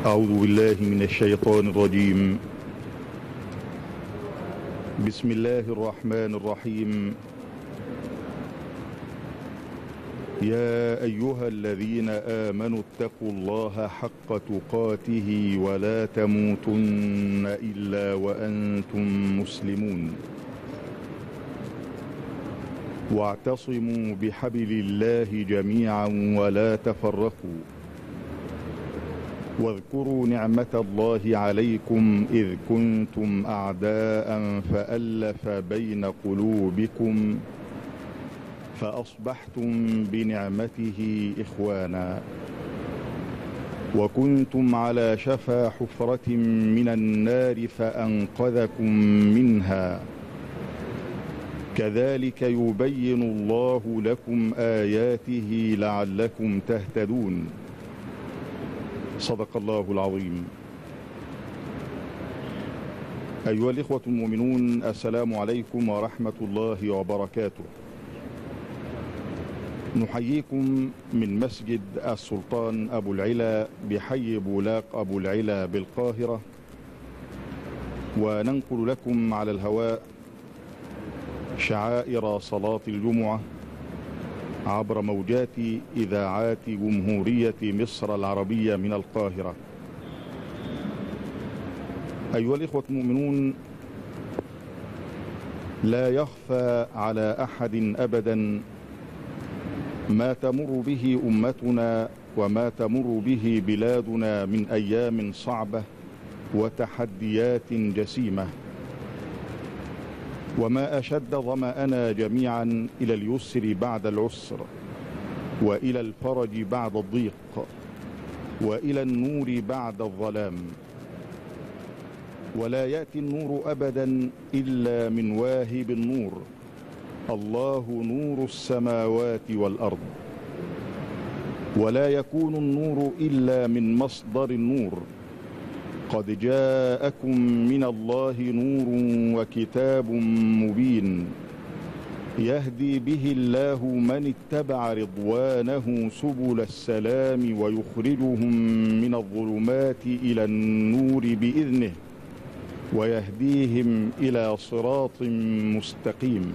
أعوذ بالله من الشيطان الرجيم. بسم الله الرحمن الرحيم. يا أيها الذين آمنوا اتقوا الله حق تقاته ولا تموتن إلا وأنتم مسلمون، واعتصموا بحبل الله جميعا ولا تفرقوا، واذكروا نعمة الله عليكم إذ كنتم أعداء فألف بين قلوبكم فأصبحتم بنعمته إخوانا، وكنتم على شفا حفرة من النار فأنقذكم منها، كذلك يبين الله لكم آياته لعلكم تهتدون. صدق الله العظيم. أيها الإخوة المؤمنون، السلام عليكم ورحمة الله وبركاته. نحييكم من مسجد السلطان أبو العلا بحي بولاق أبو العلا بالقاهرة، وننقل لكم على الهواء شعائر صلاة الجمعة عبر موجات إذاعات جمهورية مصر العربية من القاهرة. أيها الإخوة المؤمنون، لا يخفى على أحد أبدا ما تمر به أمتنا وما تمر به بلادنا من أيام صعبة وتحديات جسيمة، وما أشد ظمأنا جميعا إلى اليسر بعد العسر، وإلى الفرج بعد الضيق، وإلى النور بعد الظلام. ولا يأتي النور أبدا إلا من واهب النور، الله نور السماوات والأرض. ولا يكون النور إلا من مصدر النور. قد جاءكم من الله نور وكتاب مبين، يهدي به الله من اتبع رضوانه سبل السلام، ويخرجهم من الظلمات إلى النور بإذنه، ويهديهم إلى صراط مستقيم.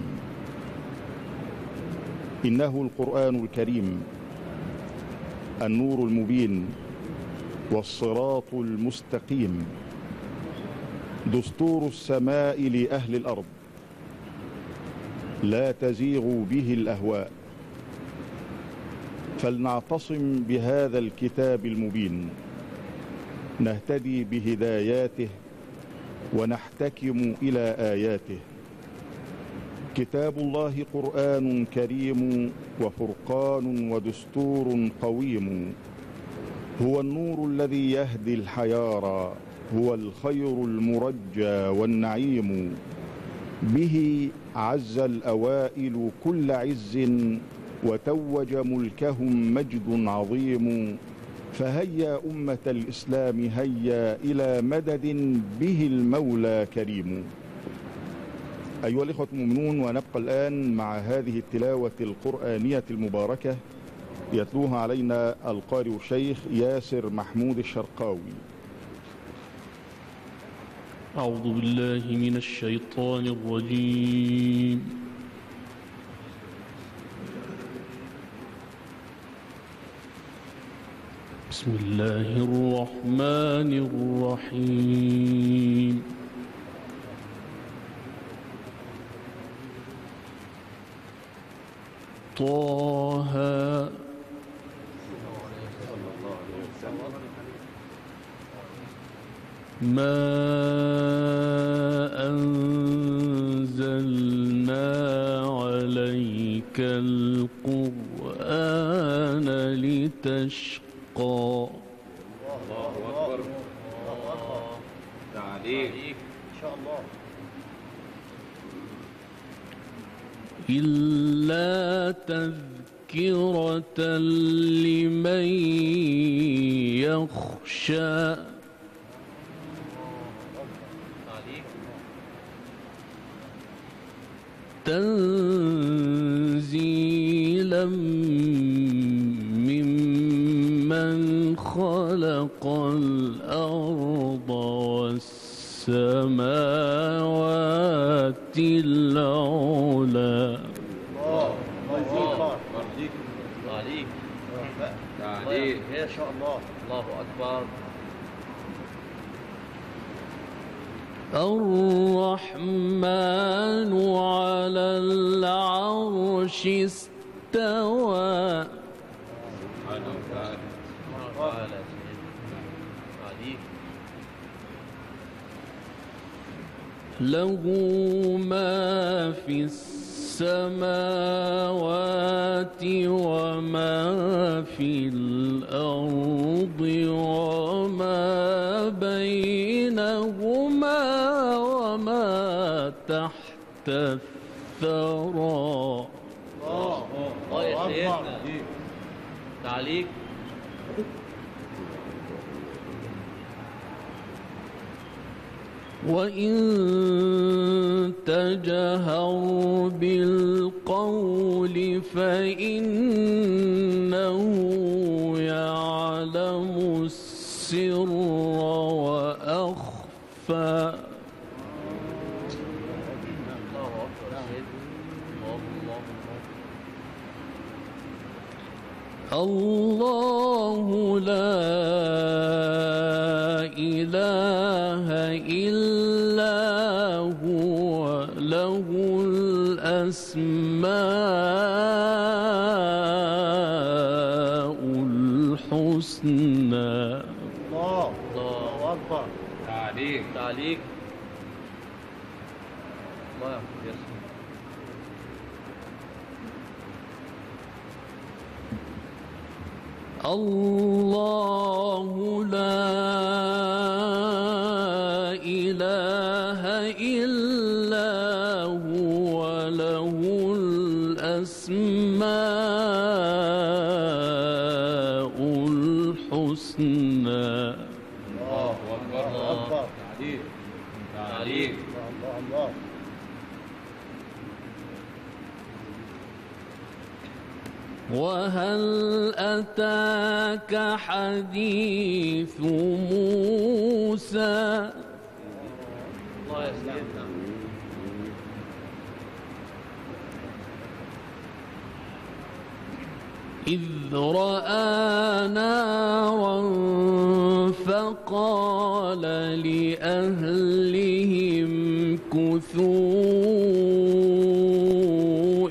إنه القرآن الكريم، النور المبين والصراط المستقيم، دستور السماء لأهل الأرض، لا تزيغ به الأهواء. فلنعتصم بهذا الكتاب المبين، نهتدي بهداياته ونحتكم إلى آياته. كتاب الله قرآن كريم وفرقان ودستور قويم، هو النور الذي يهدي الحيارى، هو الخير المرجى والنعيم. به عز الأوائل كل عز، وتوج ملكهم مجد عظيم. فهيا أمة الإسلام هيا إلى مدد به المولى كريم. أيها الإخوة المؤمنون، ونبقى الآن مع هذه التلاوة القرآنية المباركة يتلوها علينا القارئ الشيخ ياسر محمود الشرقاوي. أعوذ بالله من الشيطان الرجيم. بسم الله الرحمن الرحيم. طه ما أنزلنا عليك القرآن لتشقى. الله أكبر. تعليق إن شاء الله. إلا تذكرة لمن يخشى. تنزيلا ممن خلق الأرض والسماوات العلى. تعليق تعليق ما شاء الله. الله أكبر. الرحمن على العرش استوى. له ما في السماوات وما في الأرض وما بينهما وما تحت الثرى. الله يا سيدنا. تعليق. وإن تجهر بالقول فإنه يعلم السر وأخفى. الله لا إله إلا هو له الأسماء الحسنى. الله أكبر. تعليق تعليق. الله يسلمك. الله لا إله إلا هو له الأسماء الحسنى. الله أكبر. تعليق تعليق. الله. وهل أتاك حديث موسى. الله يسلمك. إذ رأى نارا فقال لأهلهم كثوا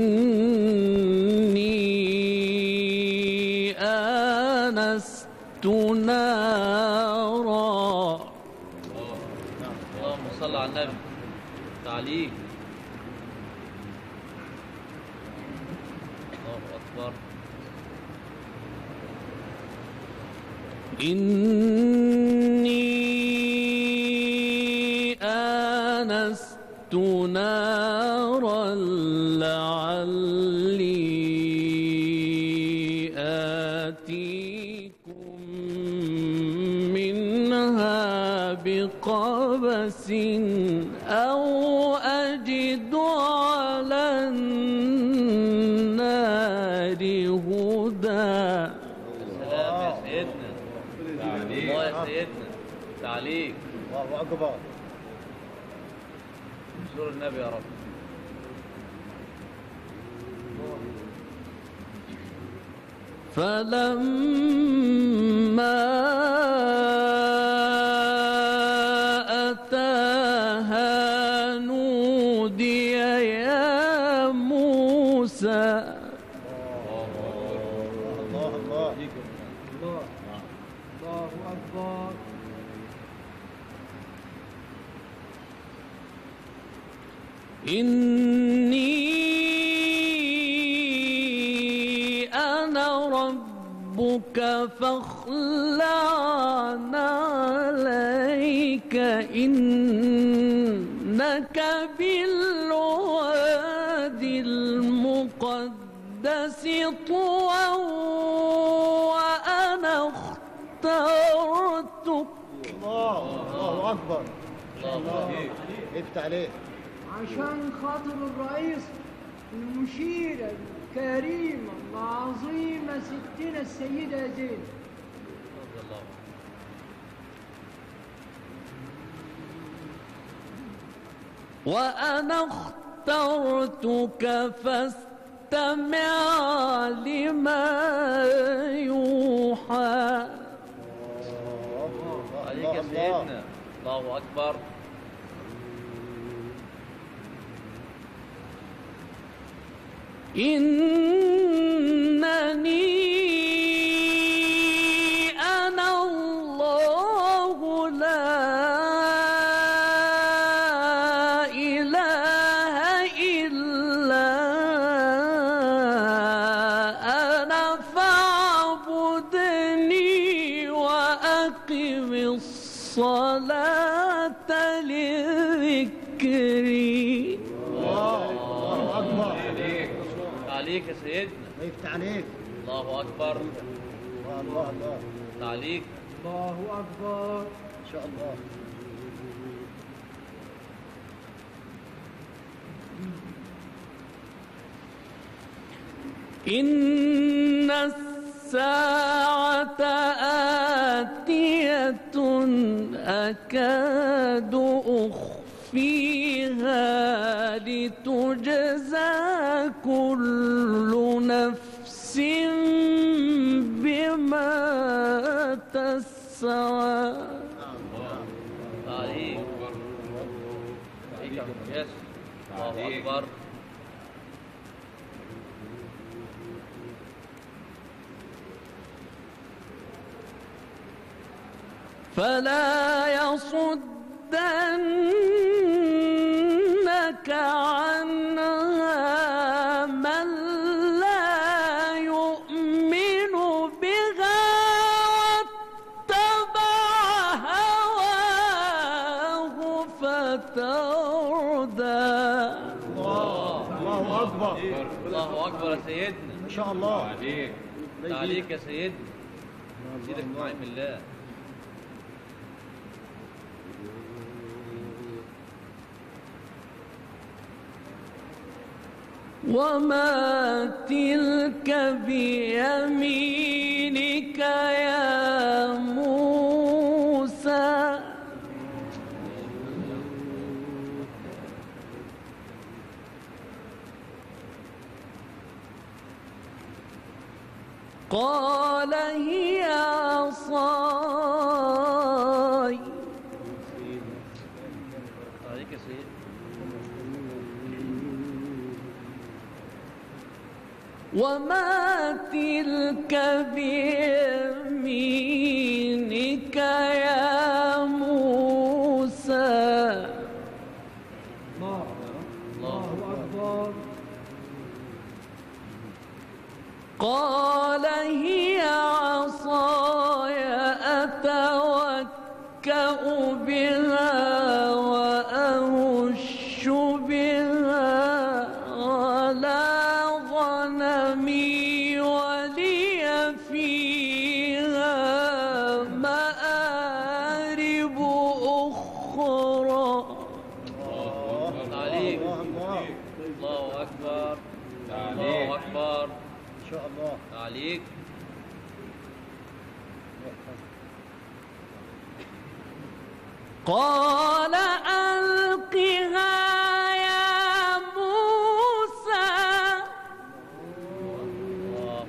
إني آنست نارا. اللهم صل على النبي. تعليق. الله أكبر. إني آنست نارا لعلي آتيكم منها بقبس أو أجد على النار هدى. سلام يا سيدنا. الله يا سيدنا. تعليق. الله أكبر. سور النبي يا رب. فلما أتاها نودي يا موسى. الله أكبر. إني أنا ربك فاخلع عليك إنك بالوادي المقدس طوى وأنا اخترتك. الله أكبر. الله افتح عليه. عشان خاطر الرئيس المشيرة الكريمة العظيمة ستنا السيدة زينب وأنا اخترتك فاستمع لما يوحى. الله عليك يا سيدنا. الله أكبر. إنني أنا الله لا إله إلا أنا فاعبدني وأقم الصلاة لذكري. الله أكبر. عليك يا سيدنا. يفتح عليك. الله أكبر. الله الله. عليك. الله أكبر. إن شاء الله. إن الساعة آتية أكاد أخفيها لتجزى كل نفس بما تسعى. عليك. عليك يا مقياس. الله أكبر. فلا يصدنك عنها من لا يؤمن بها واتبع هواه فتردى. الله أكبر. الله أكبر يا سيدنا. ما شاء الله. عليك. عليك يا سيدنا. سيدك نعم الله. وما تلك بيمينك يا موسى. قال هي عصاي. عليك يا سيدنا. وما تلك بيمينك يا موسى. الله أكبر. قال هي عصاي أتوكأ بها وأهش بها على غنمي ولي فيها مآرب أخرى. عليك. الله أكبر. الله أكبر. إن شاء الله. عليك. قال ألقها يا موسى. الله.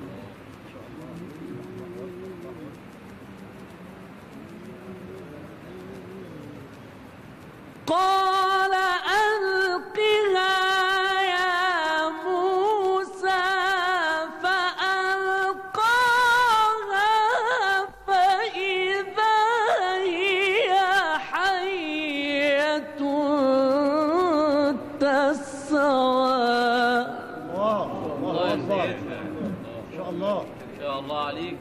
قال ألقها يا موسى فألقاها فإذا هي حية تسعى. الله الله يا أكبر. سيدنا. إن شاء الله. إن شاء الله عليك.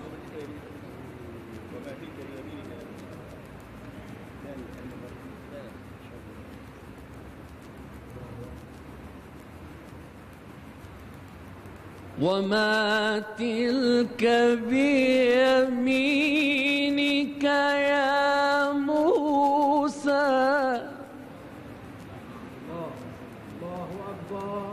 وما تلك بيمينك يا موسى. الله أكبر.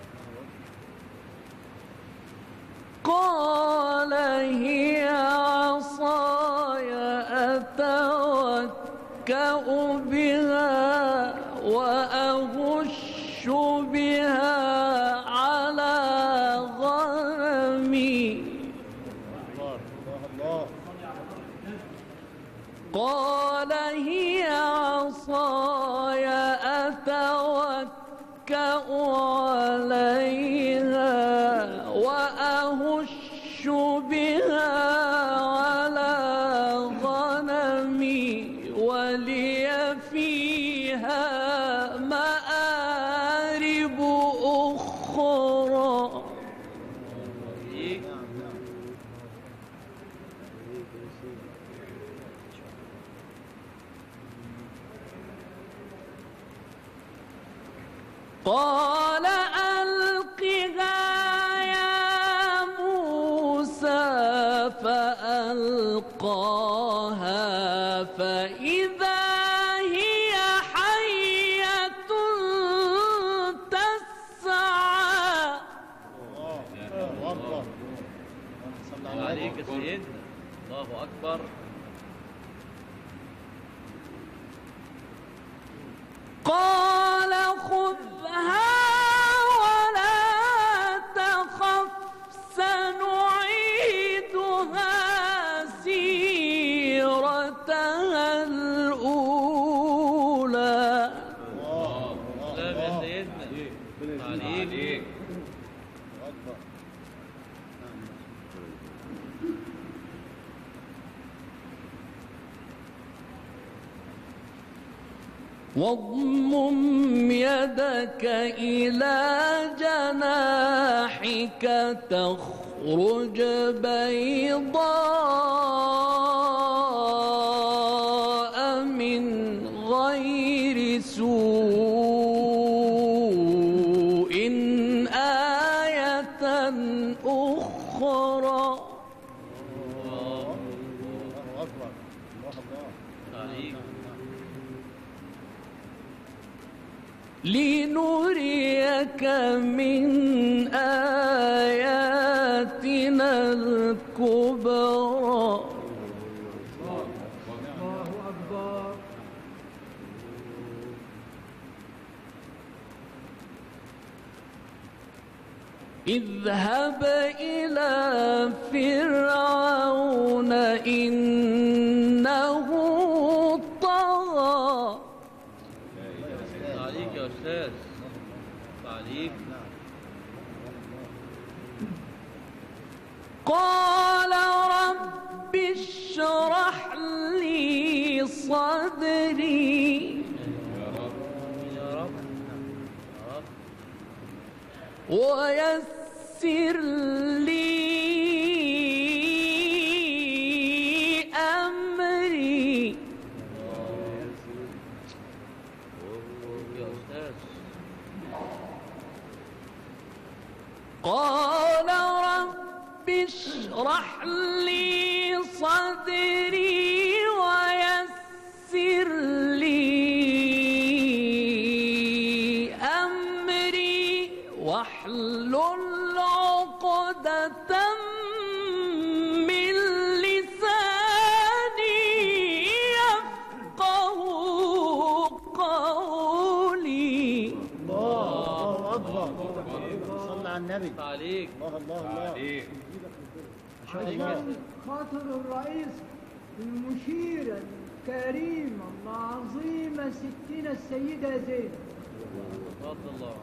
قال هي عصاي أتوكأ بها وأهش قال هي عصاي أتوكأ عليها وأهش بها على غنمي ولي فيها مآرب أخرى. قال ألقها يا موسى فألقاها فإذا هي حية تسعى. الله أكبر. صلى الله عليك يا سيدنا. الله أكبر. قال خذها ولا تخف سنعيدها سيرتها الأولى. سلام يا سيدنا. عليك. واضمم يدك إلى جناحك تخرج بيضاء من غير سوء آية أخرى. الله أكبر. الله عليك. لنريك من آياتنا الكبرى. الله أكبر. اذهب إلى فرعون إنه طغى. عليك يا أستاذ. عليك. قال رب اشرح لي صدري يا رب. ويسر لي أمري. يا أستاذ. قال رب اشرح لي صدري ويسر لي أمري واحلل عقدة من لساني يفقه قولي. الله أكبر. صلى على النبي. عليك. الله. عليك. ما شاء عليك الله. يا سيدنا. خاطر الرئيس المشيرة الكريمة العظيمة ستنا السيدة زينب. تفضل الله.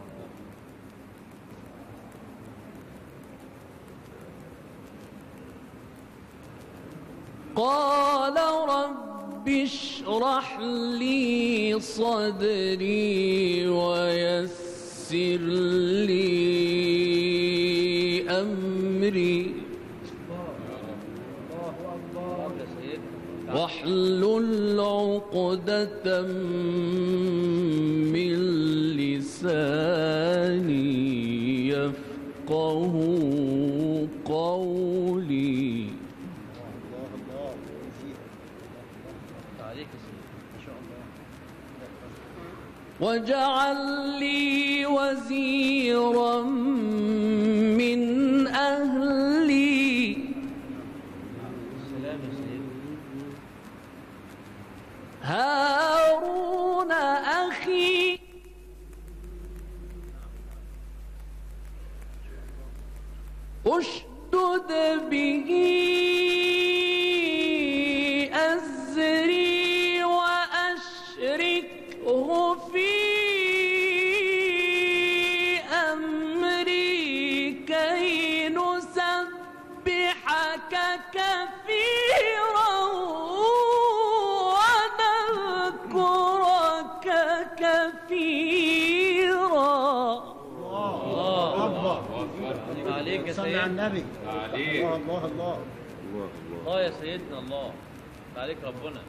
قال رب اشرح لي صدري ويسر لي أمري الله أكبر. يا سيدنا. واحلل عقدة من لساني يفقه قولي. الله. عليك يا سيدنا. ما شاء الله. واجعل لي وزيرا من أهلي. سلام يا سيدنا. هارون أخي أشدد به أزري على النبي. عليك. الله الله الله يا سيدنا الله. عليك ربنا.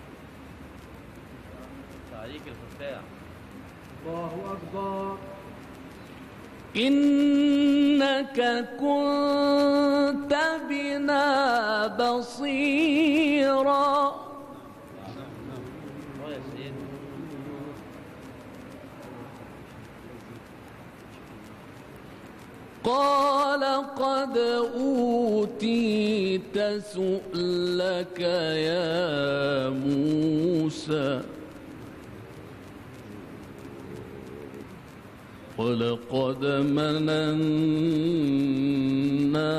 عليك الفتاح. الله أكبر. إنك كنت بنا بصيرا. الله يا سيدنا. قال قد أوتيت سؤلك يا موسى ولقد مننا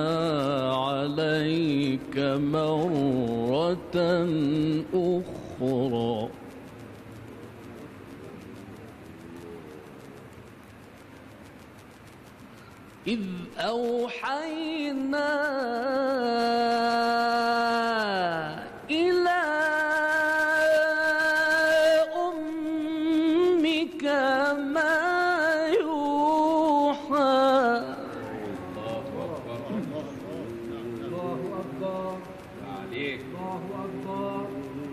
عليك مرة أخرى إذ أوحينا إلى أمك ما يوحى. الله أكبر. الله أكبر. عليك. الله أكبر.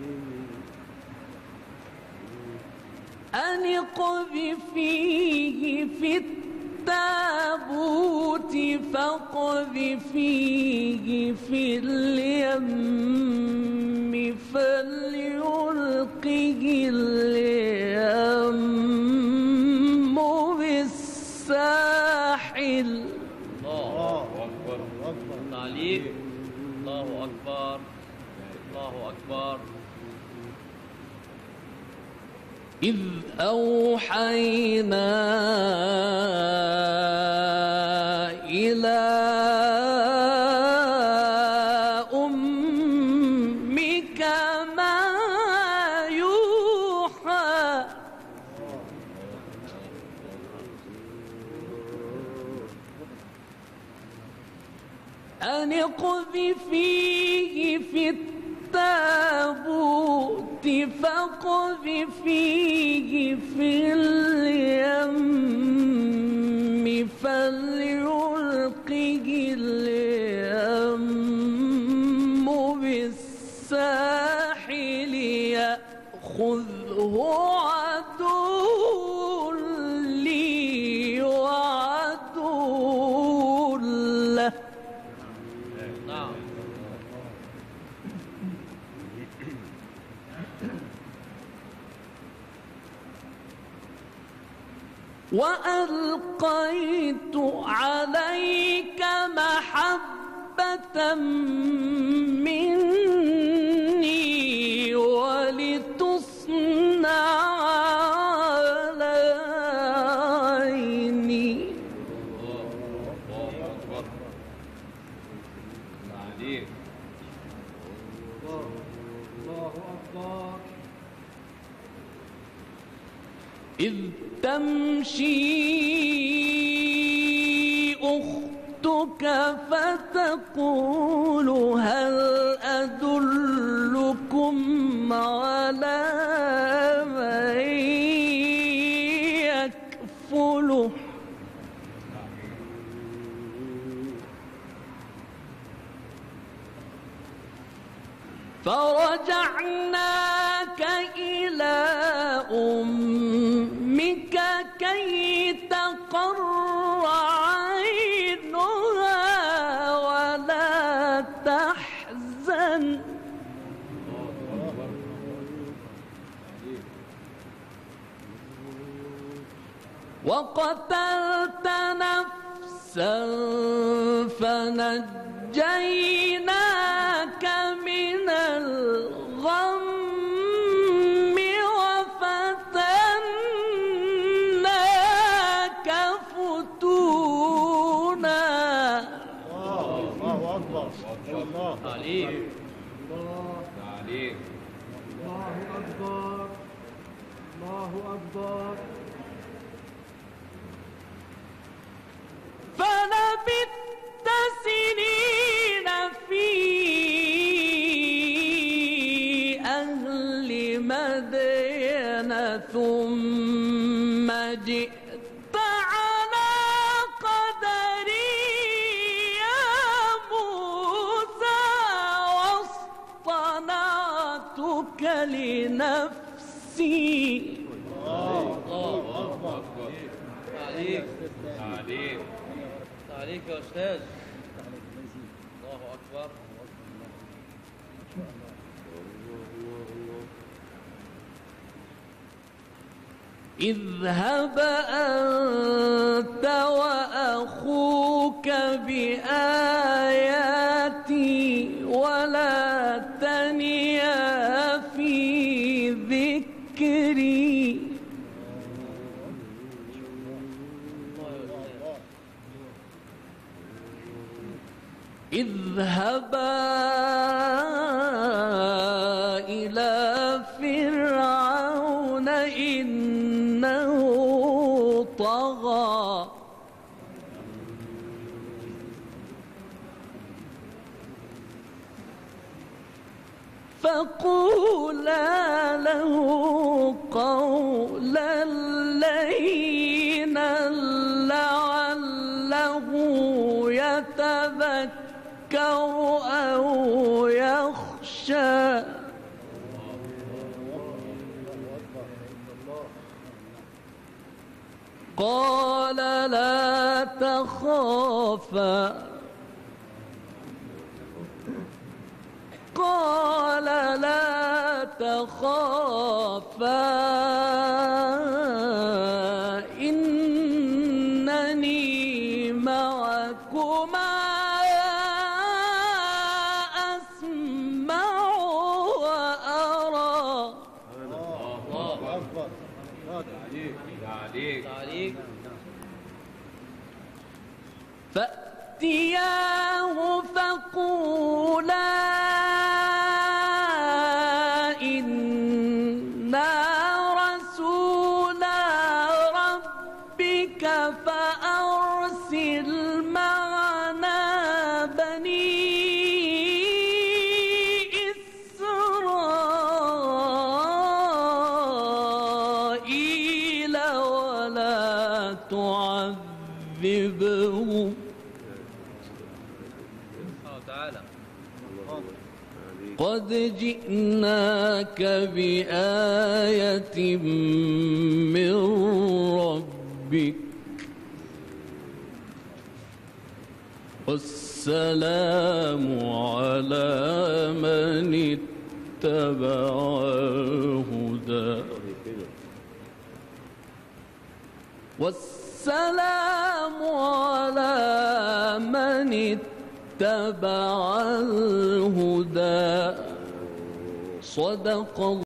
أن اقذفيه في التابوت فاقذفيه في اليم فليلقه اليم بالساحل. الله أكبر. عليك. الله أكبر. الله أكبر. إذ أوحينا إلى أمك ما يوحى. أن اقذفيه في التابوت فاقذفيه في اليم فليلقه اليم بالساحل يأخذه عدو لي وعدو له. نعم. وألقيت عليك محبة مني ولتصنع على عيني. الله أكبر. عليك. الله أكبر. إذ تمشي أختك فتقول هل أدلكم على من يكفله. فرجعناك إلى أمك كي تقر عينها ولا تحزن وقتلت نفسا فنجيناك من الغم وفتناك فتونا. الله أكبر. الله عليك. الله. عليك. الله أكبر. الله أكبر. فلبثت سنين في أهل مدين ثم جئت على قدري يا لنفسي. الله أكبر. عليك عليك عليك يا أستاذ. الله أكبر. اذهب أنت وأخوك بآياتي ولا تنيا في ذكري. اذهبا إلى فرعون إنه طغى فقولا له قولا لينا لعله يتذكر أو يخشى. قال لا تخافا قال لا تخافا إنني معكما أسمع وأرى. الله أكبر. عليك عليك. فأتياه فقولا إنا رسولا ربك فأرسل معنا بني إسرائيل ولا تعذبهم قد جئناك بآية من ربك والسلام على من اتبع الهدى. والسلام على من اتبع الهدى. صدق الله.